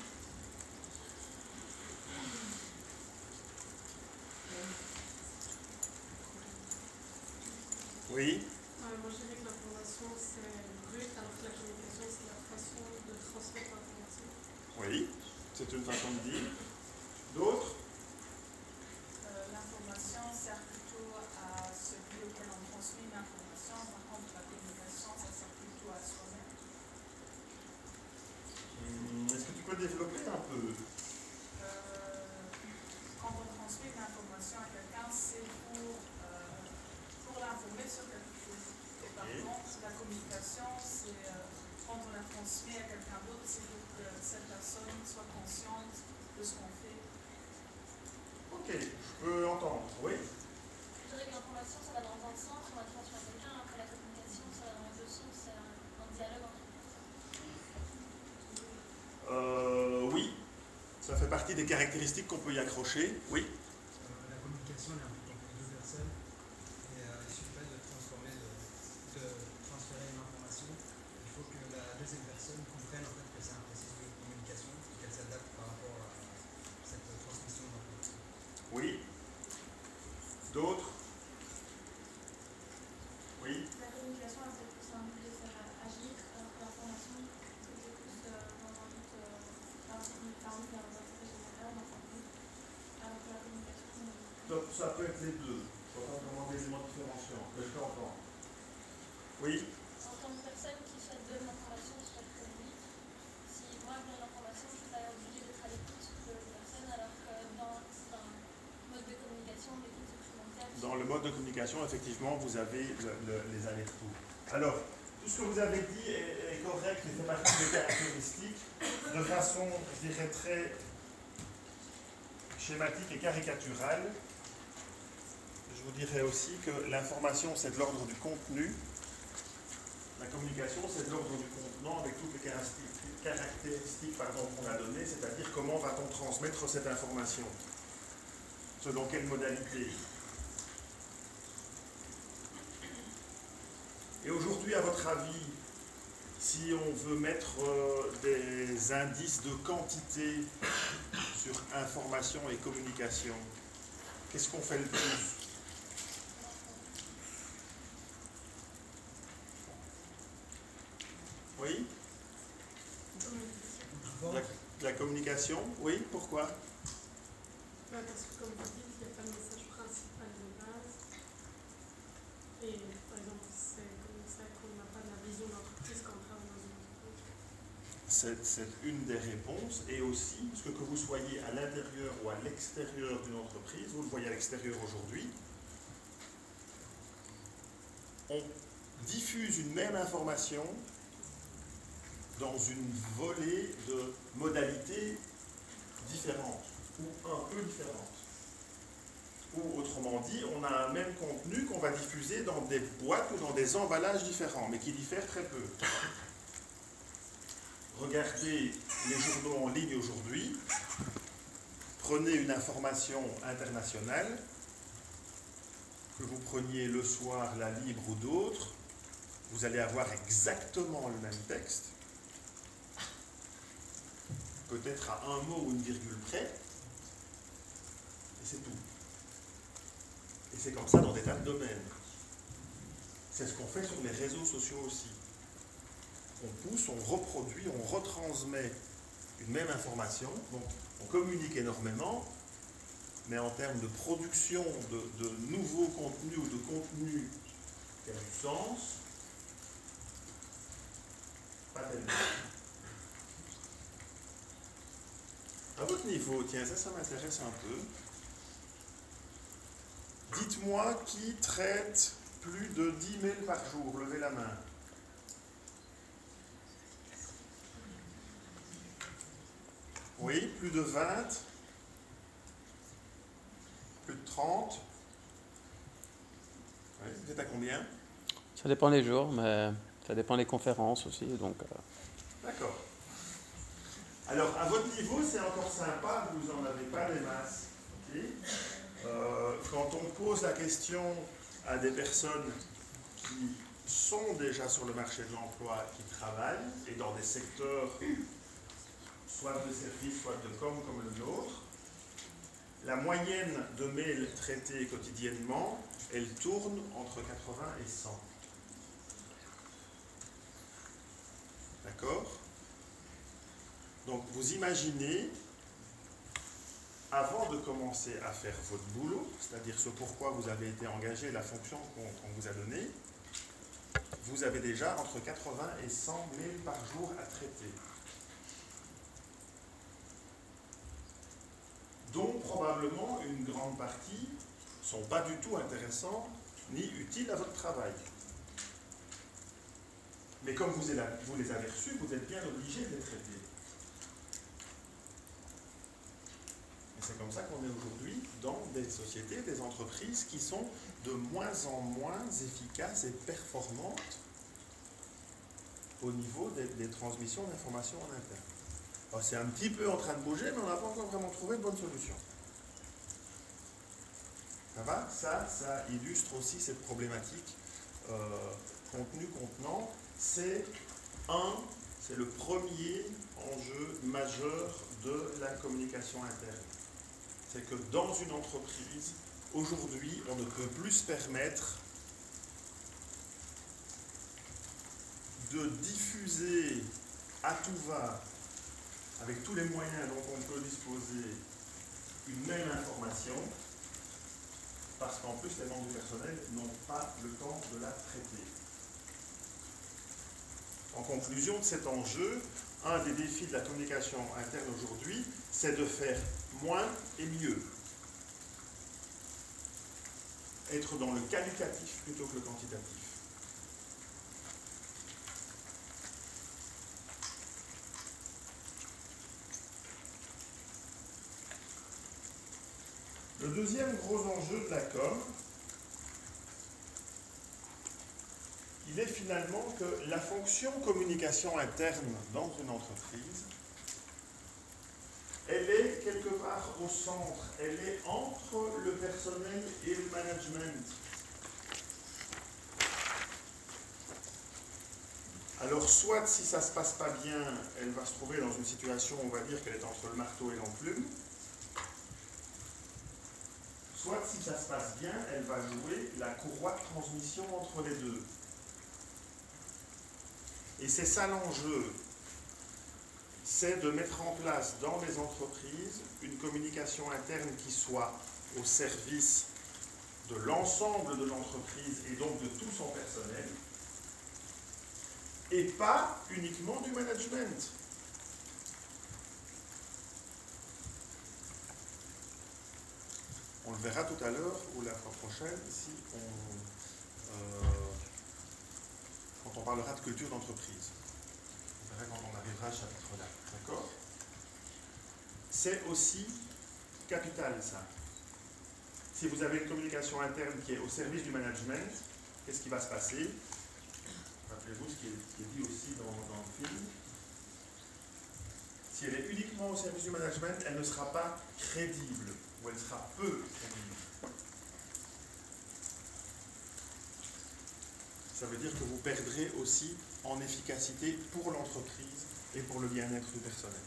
Oui? Euh, moi, je dirais que l'information, c'est le but, alors que la communication, c'est la façon de transmettre l'information. Oui, c'est une façon de dire. D'autres? Euh, L'information sert plutôt à celui auquel on transmet une information, par contre la communication, ça sert plutôt à soi-même. Hum, Est-ce que tu peux développer un peu? Euh, quand on transmet une information à quelqu'un, c'est pour, euh, pour l'informer sur quelque chose. Et par Et contre, la communication, c'est euh, quand on la transmet transmet à quelqu'un d'autre, c'est pour que cette personne soit consciente de ce qu'on fait. Ok, je peux entendre, oui. Je dirais que l'information, ça va dans un sens, on va transmettre à quelqu'un, après la communication, ça va dans les deux sens, c'est un, un dialogue entre les personnes. Euh, oui, ça fait partie des caractéristiques qu'on peut y accrocher, oui. Euh, la communication elle est importante pour deux personnes et euh, il ne suffit pas de transformer, de, de transférer une information. Il faut que la deuxième personne comprenne en fait que c'est un processus de communication et qu'elle s'adapte par rapport à cette transmission d'information. Oui. D'autres? Oui. La communication, elle peut plus simple de faire agir, alors que l'information, c'était plus euh, dans un but, euh, par exemple, par exemple, dans un intérêt général, dans un but, alors que la communication, c'est... Donc ça peut être les deux. Je vois pas vraiment des éléments différenciants, mais je t'entends. Oui. En tant que personne qui souhaite donner l'information, souhaite communiquer, si moi je donne l'information, je suis pas obligée d'être à l'écoute de la personne, alors que dans un mode de communication, l'écoute est primordiale. Dans le mode de communication, effectivement, vous avez le, le, les allers-retours. Alors, tout ce que vous avez dit est, est correct et fait partie des caractéristiques de façon, je dirais, très schématique et caricaturale. Je vous dirais aussi que l'information, c'est de l'ordre du contenu. La communication, c'est de l'ordre du contenant avec toutes les caractéristiques, caractéristiques pardon, qu'on a données, c'est-à-dire comment va-t-on transmettre cette information, selon quelle modalité. Et aujourd'hui, à votre avis, si on veut mettre euh, des indices de quantité sur information et communication, qu'est-ce qu'on fait le plus? Oui? La, la communication? Oui, pourquoi? Ouais, parce que comme vous dites, il n'y a pas le message principal de base. Et par exemple, c'est comme ça qu'on n'a pas la vision d'entreprise quand on travaille dans une entreprise. C'est, c'est une des réponses. Et aussi, parce que que vous soyez à l'intérieur ou à l'extérieur d'une entreprise, vous le voyez à l'extérieur aujourd'hui, on diffuse une même information dans une volée de modalités différentes, ou un peu différentes. Ou autrement dit, on a un même contenu qu'on va diffuser dans des boîtes ou dans des emballages différents, mais qui diffèrent très peu. Regardez les journaux en ligne aujourd'hui, prenez une information internationale, que vous preniez le soir La Libre ou d'autres, vous allez avoir exactement le même texte, peut-être à un mot ou une virgule près, et c'est tout. Et c'est comme ça dans des tas de domaines. C'est ce qu'on fait sur les réseaux sociaux aussi. On pousse, on reproduit, on retransmet une même information, donc on communique énormément, mais en termes de production de, de nouveaux contenus ou de contenus qui a du sens, pas tellement. À votre niveau, tiens, ça, ça m'intéresse un peu. Dites-moi qui traite plus de dix mails par jour, levez la main. Oui, plus de vingt, plus de trente. Oui, vous êtes à combien? Ça dépend des jours, mais ça dépend des conférences aussi. Donc, euh... D'accord. Alors, à votre niveau, c'est encore sympa, vous n'en avez pas des masses. Okay. Euh, quand on pose la question à des personnes qui sont déjà sur le marché de l'emploi, qui travaillent, et dans des secteurs soit de services, soit de com comme le nôtre, la moyenne de mails traités quotidiennement, elle tourne entre quatre-vingts et cent. D'accord? Donc vous imaginez, avant de commencer à faire votre boulot, c'est-à-dire ce pourquoi vous avez été engagé, la fonction qu'on, qu'on vous a donnée, vous avez déjà entre quatre-vingts et cent mails par jour à traiter. Dont probablement une grande partie ne sont pas du tout intéressants ni utiles à votre travail. Mais comme vous les avez, vous les avez reçus, vous êtes bien obligé de les traiter. Et c'est comme ça qu'on est aujourd'hui dans des sociétés, des entreprises qui sont de moins en moins efficaces et performantes au niveau des, des transmissions d'informations en interne. Alors, c'est un petit peu en train de bouger, mais on n'a pas encore vraiment trouvé de bonne solution. Ça va? Ça, ça illustre aussi cette problématique euh, contenu-contenant. C'est un, c'est le premier enjeu majeur de la communication interne. C'est que dans une entreprise, aujourd'hui, on ne peut plus se permettre de diffuser à tout va, avec tous les moyens dont on peut disposer, une même information, parce qu'en plus les membres du personnel n'ont pas le temps de la traiter. En conclusion de cet enjeu, un des défis de la communication interne aujourd'hui, c'est de faire moins et mieux. Être dans le qualitatif plutôt que le quantitatif. Le deuxième gros enjeu de la com, il est finalement que la fonction communication interne dans une entreprise, elle est quelque part au centre, elle est entre le personnel et le management. Alors soit si ça ne se passe pas bien, elle va se trouver dans une situation, on va dire qu'elle est entre le marteau et l'enclume, soit si ça se passe bien, elle va jouer la courroie de transmission entre les deux. Et c'est ça l'enjeu, c'est de mettre en place dans les entreprises une communication interne qui soit au service de l'ensemble de l'entreprise et donc de tout son personnel, et pas uniquement du management. On le verra tout à l'heure ou la fois prochaine si on, euh, quand on parlera de culture d'entreprise. On verra quand on arrivera à ce chapitre-là. D'accord? C'est aussi capital, ça. Si vous avez une communication interne qui est au service du management, qu'est-ce qui va se passer? Rappelez-vous ce qui est, qui est dit aussi dans, dans le film. Si elle est uniquement au service du management, elle ne sera pas crédible, ou elle sera peu crédible. Ça veut dire que vous perdrez aussi en efficacité pour l'entreprise et pour le bien-être du personnel.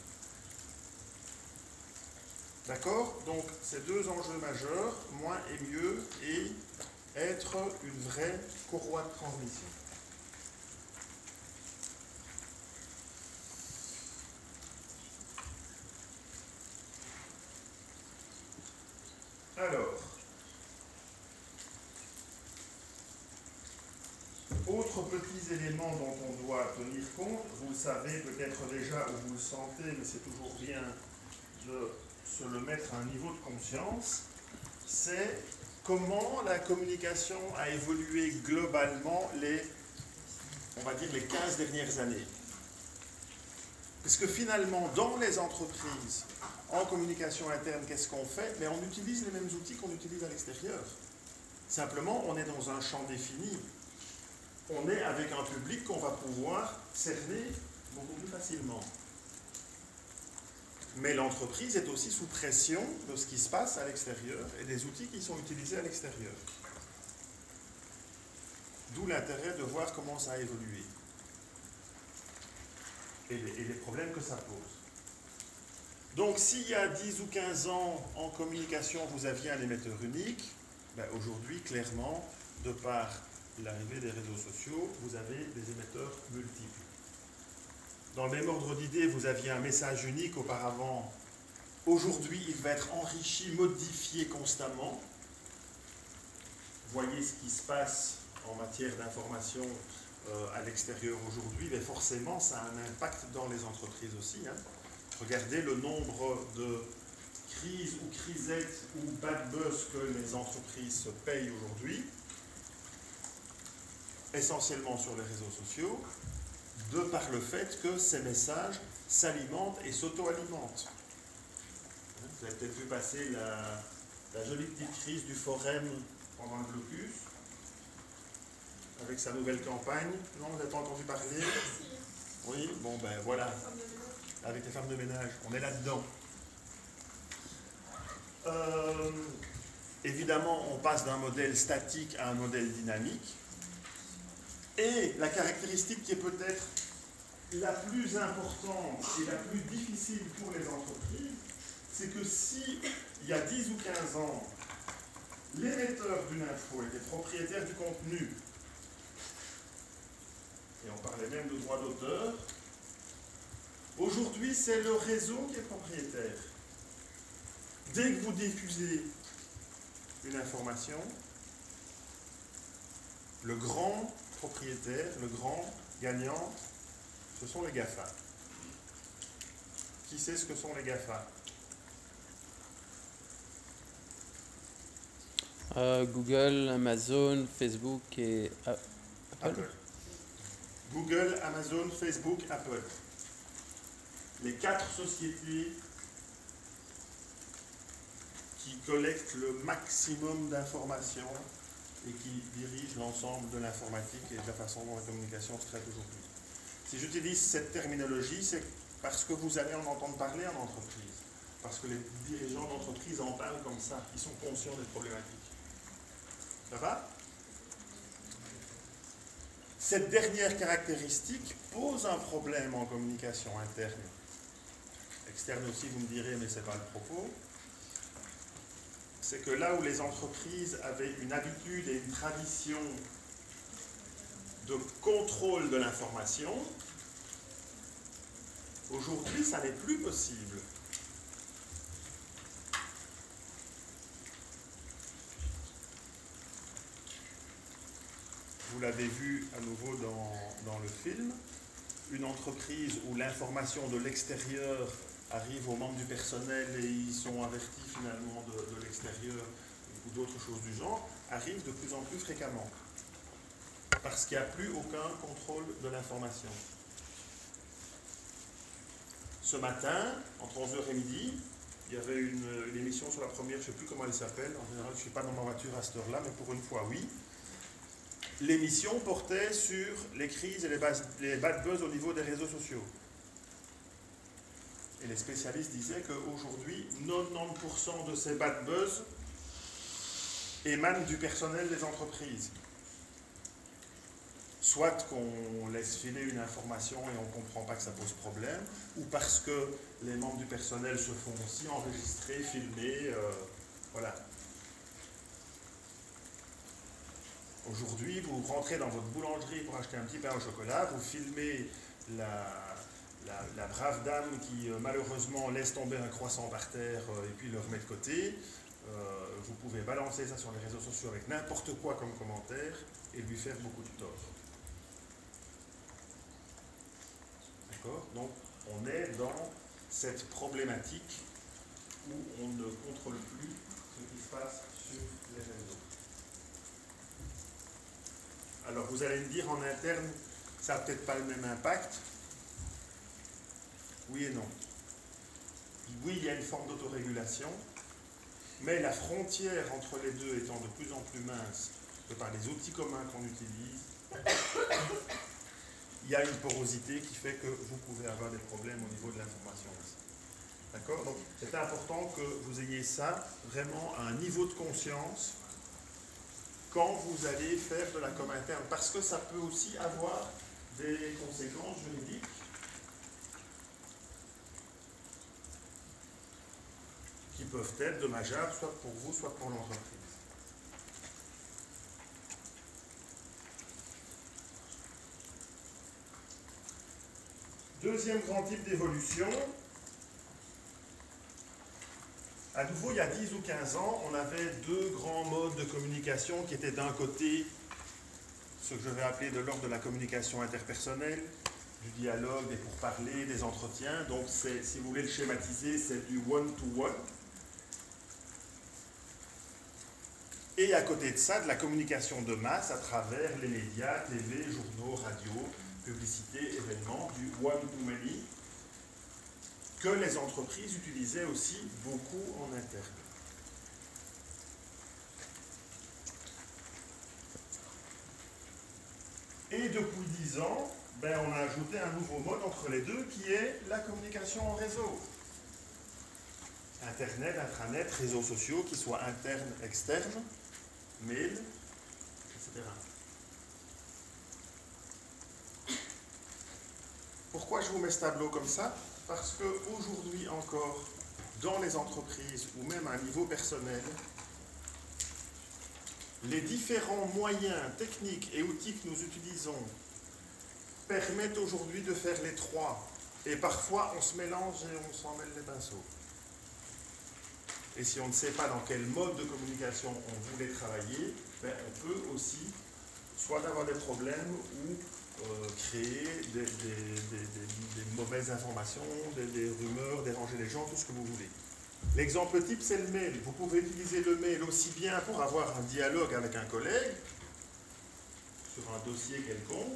D'accord? Donc, ces deux enjeux majeurs, moins et mieux, et être une vraie courroie de transmission. Alors, autres petits éléments dont on doit tenir compte, vous le savez peut-être déjà ou vous le sentez, mais c'est toujours bien de se le mettre à un niveau de conscience, c'est comment la communication a évolué globalement les, on va dire, les quinze dernières années. Parce que finalement, dans les entreprises, en communication interne, qu'est-ce qu'on fait? Mais on utilise les mêmes outils qu'on utilise à l'extérieur. Simplement, on est dans un champ défini. On est avec un public qu'on va pouvoir cerner beaucoup plus facilement. Mais l'entreprise est aussi sous pression de ce qui se passe à l'extérieur et des outils qui sont utilisés à l'extérieur. D'où l'intérêt de voir comment ça a évolué. Et les, et les problèmes que ça pose. Donc, s'il y a dix ou quinze ans, en communication, vous aviez un émetteur unique, ben aujourd'hui, clairement, de par l'arrivée des réseaux sociaux, vous avez des émetteurs multiples. Dans le même ordre d'idée, vous aviez un message unique auparavant. Aujourd'hui, il va être enrichi, modifié constamment. Voyez ce qui se passe en matière d'information euh, à l'extérieur aujourd'hui, mais forcément, ça a un impact dans les entreprises aussi. Hein. Regardez le nombre de crises ou crisettes ou bad buzz que les entreprises se payent aujourd'hui, essentiellement sur les réseaux sociaux. de par le fait que ces messages s'alimentent et s'auto-alimentent. Vous avez peut-être vu passer la, la jolie petite crise du Forum pendant le blocus, avec sa nouvelle campagne. Non, vous n'avez pas entendu parler? Oui, bon ben voilà, avec les femmes de ménage, on est là-dedans. Euh, évidemment, on passe d'un modèle statique à un modèle dynamique. Et la caractéristique qui est peut-être la plus importante et la plus difficile pour les entreprises, c'est que si, il y a dix ou quinze ans, l'émetteur d'une info était propriétaire du contenu, et on parlait même de droit d'auteur, aujourd'hui c'est le réseau qui est propriétaire. Dès que vous diffusez une information, le grand propriétaire, le grand gagnant, ce sont les GAFA. Qui sait ce que sont les GAFA? Euh, Google, Amazon, Facebook et euh, Apple. Apple. Google, Amazon, Facebook, Apple. Les quatre sociétés qui collectent le maximum d'informations et qui dirigent l'ensemble de l'informatique et de la façon dont la communication se traite aujourd'hui. Si j'utilise cette terminologie, c'est parce que vous allez en entendre parler en entreprise. Parce que les dirigeants d'entreprise en parlent comme ça. Ils sont conscients des problématiques. Ça va? Cette dernière caractéristique pose un problème en communication interne. Externe aussi, vous me direz, mais ce n'est pas le propos. C'est que là où les entreprises avaient une habitude et une tradition de contrôle de l'information, aujourd'hui, ça n'est plus possible. Vous l'avez vu à nouveau dans, dans le film, une entreprise où l'information de l'extérieur arrive aux membres du personnel et ils sont avertis finalement de, de l'extérieur ou d'autres choses du genre, arrive de plus en plus fréquemment. Parce qu'il n'y a plus aucun contrôle de l'information. Ce matin, entre onze heures et midi, il y avait une, une émission sur la première, je ne sais plus comment elle s'appelle, en général je ne suis pas dans ma voiture à cette heure-là, mais pour une fois oui. L'émission portait sur les crises et les, bas, les bad buzz au niveau des réseaux sociaux. Et les spécialistes disaient qu'aujourd'hui, quatre-vingt-dix pour cent de ces bad buzz émanent du personnel des entreprises. Soit qu'on laisse filer une information et on ne comprend pas que ça pose problème, ou parce que les membres du personnel se font aussi enregistrer, filmer, euh, voilà. Aujourd'hui, vous rentrez dans votre boulangerie pour acheter un petit pain au chocolat, vous filmez la, la, la brave dame qui euh, malheureusement laisse tomber un croissant par terre euh, et puis le remet de côté. Euh, vous pouvez balancer ça sur les réseaux sociaux avec n'importe quoi comme commentaire et lui faire beaucoup de tort. D'accord? Donc, on est dans cette problématique où on ne contrôle plus ce qui se passe sur les réseaux. Alors vous allez me dire en interne, ça n'a peut-être pas le même impact. Oui et non. Oui, il y a une forme d'autorégulation, mais la frontière entre les deux étant de plus en plus mince, de par les outils communs qu'on utilise, il y a une porosité qui fait que vous pouvez avoir des problèmes au niveau de l'information aussi. D'accord? Donc c'est important que vous ayez ça vraiment à un niveau de conscience quand vous allez faire de la com interne, parce que ça peut aussi avoir des conséquences juridiques qui peuvent être dommageables, soit pour vous, soit pour l'entreprise. Deuxième grand type d'évolution. À nouveau, il y a dix ou quinze ans, on avait deux grands modes de communication qui étaient d'un côté ce que je vais appeler de l'ordre de la communication interpersonnelle, du dialogue, des pourparlers, des entretiens. Donc, c'est, si vous voulez le schématiser, c'est du one-to-one. Et à côté de ça, de la communication de masse à travers les médias, T V, journaux, radio, publicité, événement, du one to many, que les entreprises utilisaient aussi beaucoup en interne. Et depuis dix ans, ben, on a ajouté un nouveau mode entre les deux qui est la communication en réseau. Internet, intranet, réseaux sociaux, qu'ils soient internes, externes, mail, et cetera. Pourquoi je vous mets ce tableau comme ça? Parce qu'aujourd'hui encore, dans les entreprises ou même à un niveau personnel, les différents moyens techniques et outils que nous utilisons permettent aujourd'hui de faire les trois. Et parfois, on se mélange et on s'en mêle les pinceaux. Et si on ne sait pas dans quel mode de communication on voulait travailler, ben on peut aussi soit avoir des problèmes ou euh, créer des, des, des, des, des mauvaises informations, des, des rumeurs, déranger les gens, tout ce que vous voulez. L'exemple type, c'est le mail. Vous pouvez utiliser le mail aussi bien pour avoir un dialogue avec un collègue sur un dossier quelconque,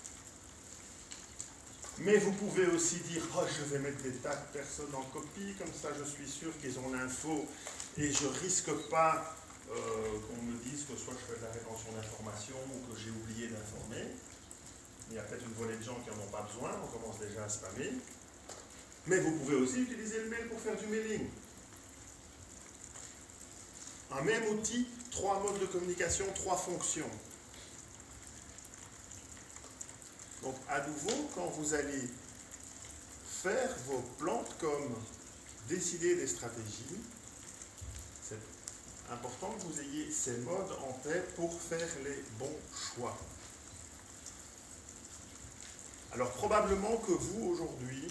mais vous pouvez aussi dire oh, je vais mettre des tas de personnes en copie, comme ça je suis sûr qu'ils ont l'info et je risque pas euh, qu'on me dise que soit je fais de la rétention d'informations ou que j'ai oublié d'informer. Il y a peut-être une volée de gens qui n'en ont pas besoin, on commence déjà à spammer. Mais vous pouvez aussi utiliser le mail pour faire du mailing. Un même outil, trois modes de communication, trois fonctions. Donc, à nouveau, quand vous allez faire vos plans comme décider des stratégies, c'est important que vous ayez ces modes en tête pour faire les bons choix. Alors, probablement que vous, aujourd'hui,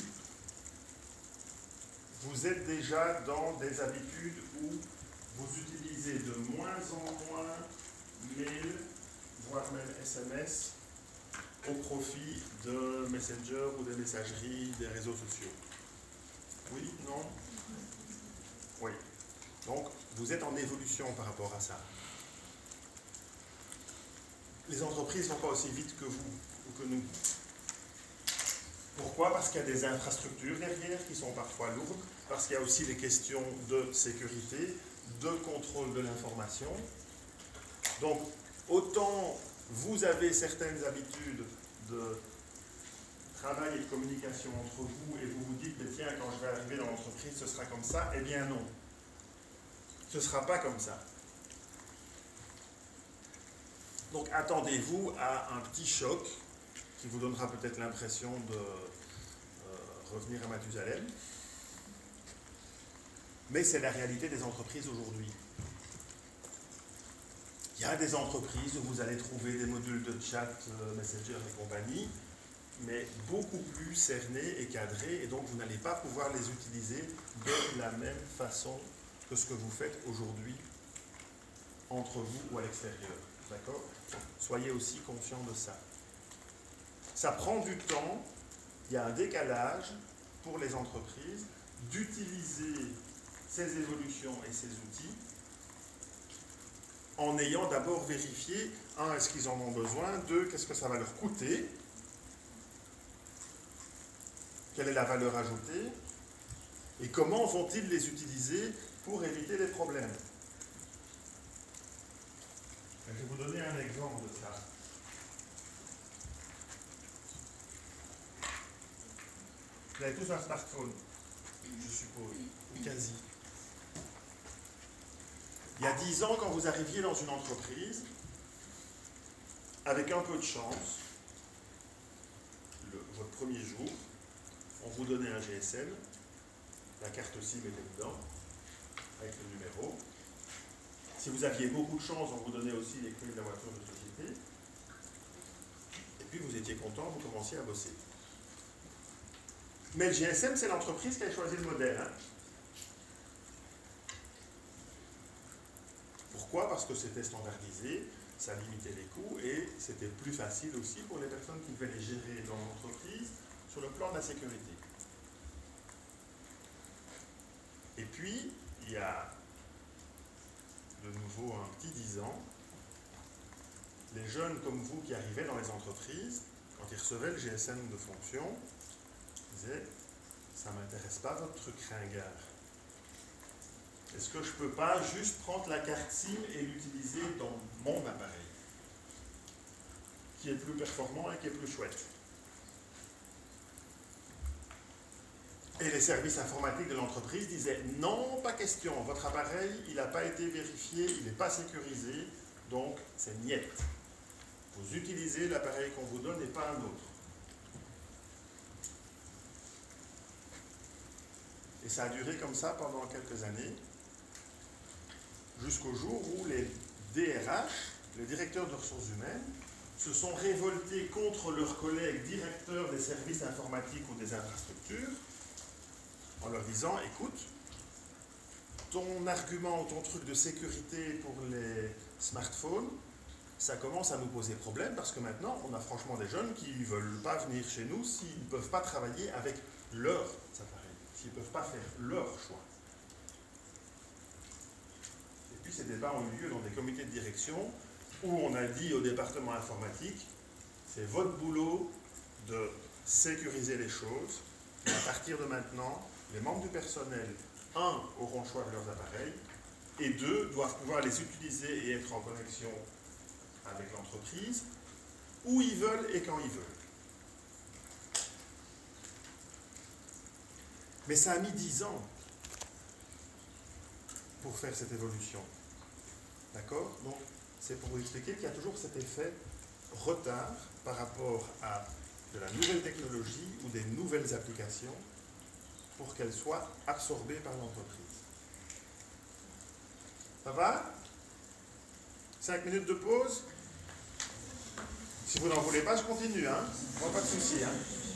vous êtes déjà dans des habitudes où vous utilisez de moins en moins mail, voire même S M S, au profit de Messenger ou des messageries, des réseaux sociaux. Oui? Non? Oui. Donc, vous êtes en évolution par rapport à ça. Les entreprises ne vont pas aussi vite que vous ou que nous. Pourquoi? Parce qu'il y a des infrastructures derrière qui sont parfois lourdes, parce qu'il y a aussi des questions de sécurité, de contrôle de l'information. Donc, autant vous avez certaines habitudes de travail et de communication entre vous et vous vous dites, mais tiens, quand je vais arriver dans l'entreprise, ce sera comme ça. Eh bien non. Ce ne sera pas comme ça. Donc, attendez-vous à un petit choc qui vous donnera peut-être l'impression de euh, revenir à Mathusalem. Mais c'est la réalité des entreprises aujourd'hui. Il y a des entreprises où vous allez trouver des modules de chat, euh, Messenger et compagnie, mais beaucoup plus cernés et cadrés, et donc vous n'allez pas pouvoir les utiliser de la même façon que ce que vous faites aujourd'hui entre vous ou à l'extérieur. D'accord? Soyez aussi conscients de ça. Ça prend du temps, il y a un décalage pour les entreprises d'utiliser ces évolutions et ces outils en ayant d'abord vérifié, un, est-ce qu'ils en ont besoin, deux, qu'est-ce que ça va leur coûter, quelle est la valeur ajoutée, et comment vont-ils les utiliser pour éviter les problèmes. Je vais vous donner un exemple de ça. Vous avez tous un smartphone, je suppose, ou quasi. Il y a dix ans, quand vous arriviez dans une entreprise, avec un peu de chance, le, votre premier jour, on vous donnait un G S M, la carte SIM était dedans, avec le numéro. Si vous aviez beaucoup de chance, on vous donnait aussi les clés de la voiture de société. Et puis vous étiez content, vous commenciez à bosser. Mais le G S M, c'est l'entreprise qui a choisi le modèle. Hein. Pourquoi? Parce que c'était standardisé, ça limitait les coûts et c'était plus facile aussi pour les personnes qui devaient les gérer dans l'entreprise sur le plan de la sécurité. Et puis, il y a de nouveau un petit dix ans, les jeunes comme vous qui arrivaient dans les entreprises, quand il recevait le G S M de fonction, il disait « ça ne m'intéresse pas votre truc ringard. Est-ce que je ne peux pas juste prendre la carte SIM et l'utiliser dans mon appareil, qui est plus performant et qui est plus chouette ?» Et les services informatiques de l'entreprise disaient « non, pas question, votre appareil, il n'a pas été vérifié, il n'est pas sécurisé, donc c'est niet. Vous utilisez l'appareil qu'on vous donne et pas un autre. » Et ça a duré comme ça pendant quelques années, jusqu'au jour où les D R H, les directeurs de ressources humaines, se sont révoltés contre leurs collègues directeurs des services informatiques ou des infrastructures, en leur disant, écoute, ton argument ou ton truc de sécurité pour les smartphones, ça commence à nous poser problème parce que maintenant, on a franchement des jeunes qui ne veulent pas venir chez nous s'ils ne peuvent pas travailler avec leurs appareils, s'ils ne peuvent pas faire leur choix. Et puis ces débats ont eu lieu dans des comités de direction où on a dit au département informatique, c'est votre boulot de sécuriser les choses, et à partir de maintenant, les membres du personnel, un, auront le choix de leurs appareils, et deux, doivent pouvoir les utiliser et être en connexion avec l'entreprise, où ils veulent et quand ils veulent. Mais ça a mis dix ans pour faire cette évolution. D'accord? Donc, c'est pour vous expliquer qu'il y a toujours cet effet retard par rapport à de la nouvelle technologie ou des nouvelles applications pour qu'elles soient absorbées par l'entreprise. Ça va? Cinq minutes de pause? Si vous n'en voulez pas, je continue, hein? Moi, pas de souci, hein?